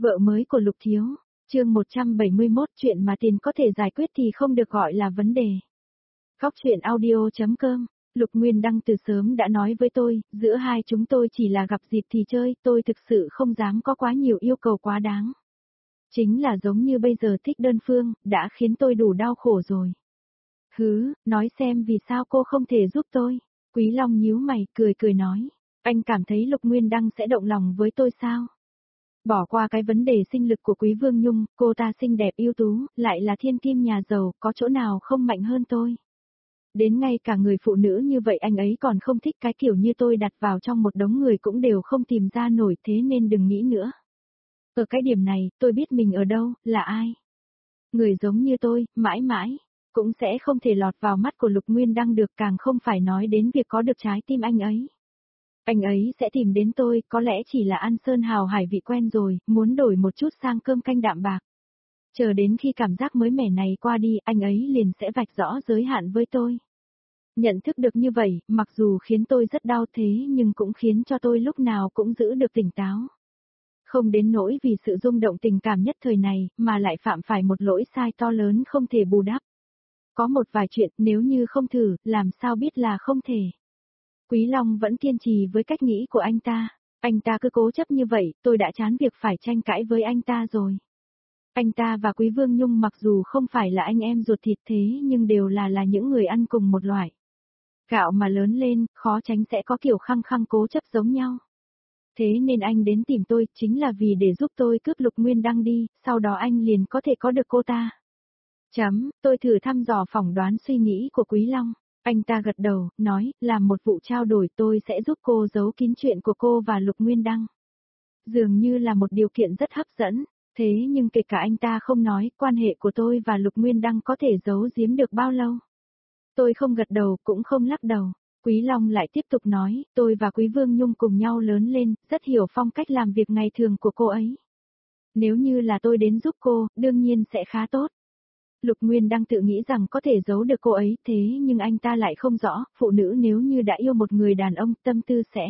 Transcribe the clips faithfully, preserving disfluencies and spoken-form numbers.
Vợ mới của Lục Thiếu, chương một trăm bảy mươi mốt chuyện mà tiền có thể giải quyết thì không được gọi là vấn đề. Góc chuyện audio.com, Lục Nguyên Đăng từ sớm đã nói với tôi, giữa hai chúng tôi chỉ là gặp dịp thì chơi, tôi thực sự không dám có quá nhiều yêu cầu quá đáng. Chính là giống như bây giờ thích đơn phương, đã khiến tôi đủ đau khổ rồi. Hứ, nói xem vì sao cô không thể giúp tôi. Quý Long nhíu mày, cười cười nói, anh cảm thấy Lục Nguyên Đăng sẽ động lòng với tôi sao? Bỏ qua cái vấn đề sinh lực của Quý Vương Nhung, cô ta xinh đẹp ưu tú, lại là thiên kim nhà giàu, có chỗ nào không mạnh hơn tôi. Đến ngay cả người phụ nữ như vậy anh ấy còn không thích, cái kiểu như tôi đặt vào trong một đống người cũng đều không tìm ra nổi, thế nên đừng nghĩ nữa. Ở cái điểm này, tôi biết mình ở đâu, là ai. Người giống như tôi, mãi mãi, cũng sẽ không thể lọt vào mắt của Lục Nguyên Đăng được, càng không phải nói đến việc có được trái tim anh ấy. Anh ấy sẽ tìm đến tôi, có lẽ chỉ là ăn sơn hào hải vị quen rồi, muốn đổi một chút sang cơm canh đạm bạc. Chờ đến khi cảm giác mới mẻ này qua đi, anh ấy liền sẽ vạch rõ giới hạn với tôi. Nhận thức được như vậy, mặc dù khiến tôi rất đau thế nhưng cũng khiến cho tôi lúc nào cũng giữ được tỉnh táo. Không đến nỗi vì sự rung động tình cảm nhất thời này, mà lại phạm phải một lỗi sai to lớn không thể bù đắp. Có một vài chuyện nếu như không thử, làm sao biết là không thể. Quý Long vẫn kiên trì với cách nghĩ của anh ta. Anh ta cứ cố chấp như vậy, tôi đã chán việc phải tranh cãi với anh ta rồi. Anh ta và Quý Vương Nhung mặc dù không phải là anh em ruột thịt thế nhưng đều là là những người ăn cùng một loại. Gạo mà lớn lên, khó tránh sẽ có kiểu khăng khăng cố chấp giống nhau. Thế nên anh đến tìm tôi chính là vì để giúp tôi cướp Lục Nguyên Đăng đi, sau đó anh liền có thể có được cô ta. Chấm, tôi thử thăm dò phỏng đoán suy nghĩ của Quý Long. Anh ta gật đầu, nói, làm một vụ trao đổi tôi sẽ giúp cô giấu kín chuyện của cô và Lục Nguyên Đăng. Dường như là một điều kiện rất hấp dẫn, thế nhưng kể cả anh ta không nói, quan hệ của tôi và Lục Nguyên Đăng có thể giấu giếm được bao lâu. Tôi không gật đầu, cũng không lắc đầu. Quý Long lại tiếp tục nói, tôi và Quý Vương Nhung cùng nhau lớn lên, rất hiểu phong cách làm việc ngày thường của cô ấy. Nếu như là tôi đến giúp cô, đương nhiên sẽ khá tốt. Lục Nguyên Đăng tự nghĩ rằng có thể giấu được cô ấy, thế nhưng anh ta lại không rõ, phụ nữ nếu như đã yêu một người đàn ông, tâm tư sẽ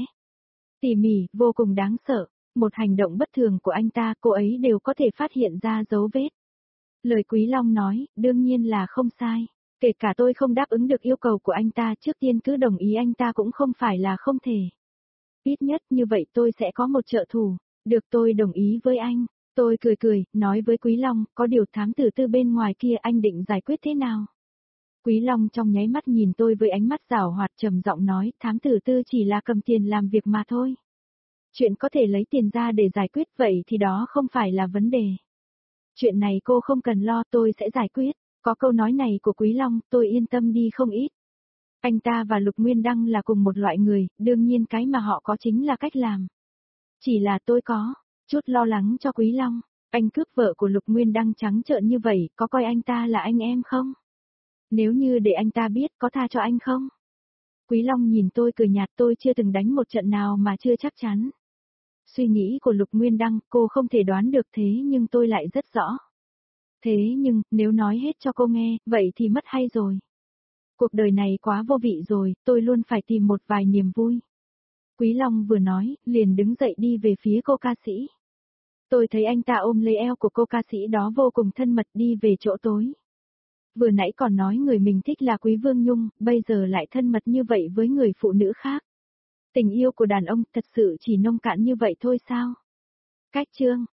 tỉ mỉ, vô cùng đáng sợ. Một hành động bất thường của anh ta, cô ấy đều có thể phát hiện ra dấu vết. Lời Quý Long nói, đương nhiên là không sai. Kể cả tôi không đáp ứng được yêu cầu của anh ta, trước tiên cứ đồng ý anh ta cũng không phải là không thể. Ít nhất như vậy tôi sẽ có một trợ thủ. Được, tôi đồng ý với anh. Tôi cười cười, nói với Quý Long, có điều thám tử tư bên ngoài kia anh định giải quyết thế nào? Quý Long trong nháy mắt nhìn tôi với ánh mắt giảo hoạt, trầm giọng nói, thám tử tư chỉ là cầm tiền làm việc mà thôi. Chuyện có thể lấy tiền ra để giải quyết vậy thì đó không phải là vấn đề. Chuyện này cô không cần lo, tôi sẽ giải quyết. Có câu nói này của Quý Long, tôi yên tâm đi không ít. Anh ta và Lục Nguyên Đăng là cùng một loại người, đương nhiên cái mà họ có chính là cách làm. Chỉ là tôi có chút lo lắng cho Quý Long, anh cướp vợ của Lục Nguyên Đăng trắng trợn như vậy, có coi anh ta là anh em không? Nếu như để anh ta biết, có tha cho anh không? Quý Long nhìn tôi cười nhạt, tôi chưa từng đánh một trận nào mà chưa chắc chắn. Suy nghĩ của Lục Nguyên Đăng, cô không thể đoán được thế nhưng tôi lại rất rõ. Thế nhưng, nếu nói hết cho cô nghe, vậy thì mất hay rồi. Cuộc đời này quá vô vị rồi, tôi luôn phải tìm một vài niềm vui. Quý Long vừa nói, liền đứng dậy đi về phía cô ca sĩ. Tôi thấy anh ta ôm lấy eo của cô ca sĩ đó vô cùng thân mật đi về chỗ tối. Vừa nãy còn nói người mình thích là Quý Vương Nhung, bây giờ lại thân mật như vậy với người phụ nữ khác. Tình yêu của đàn ông thật sự chỉ nông cạn như vậy thôi sao? Cách chương